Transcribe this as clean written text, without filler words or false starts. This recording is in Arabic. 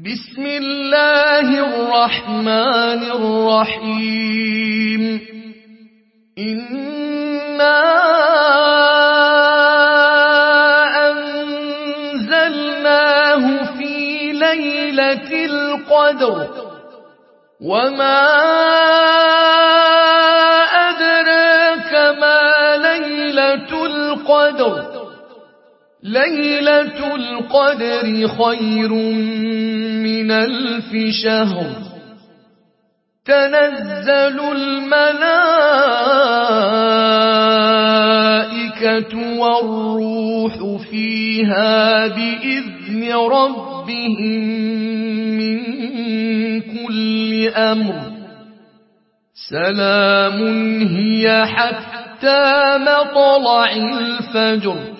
بسم الله الرحمن الرحيم إنا أنزلناه في ليلة القدر وما أدراك ما ليلة القدر ليلة القدر خير من 1000 شهر تنزل الملائكة والروح فيها بإذن ربهم من كل أمر سلام هي حتى مطلع الفجر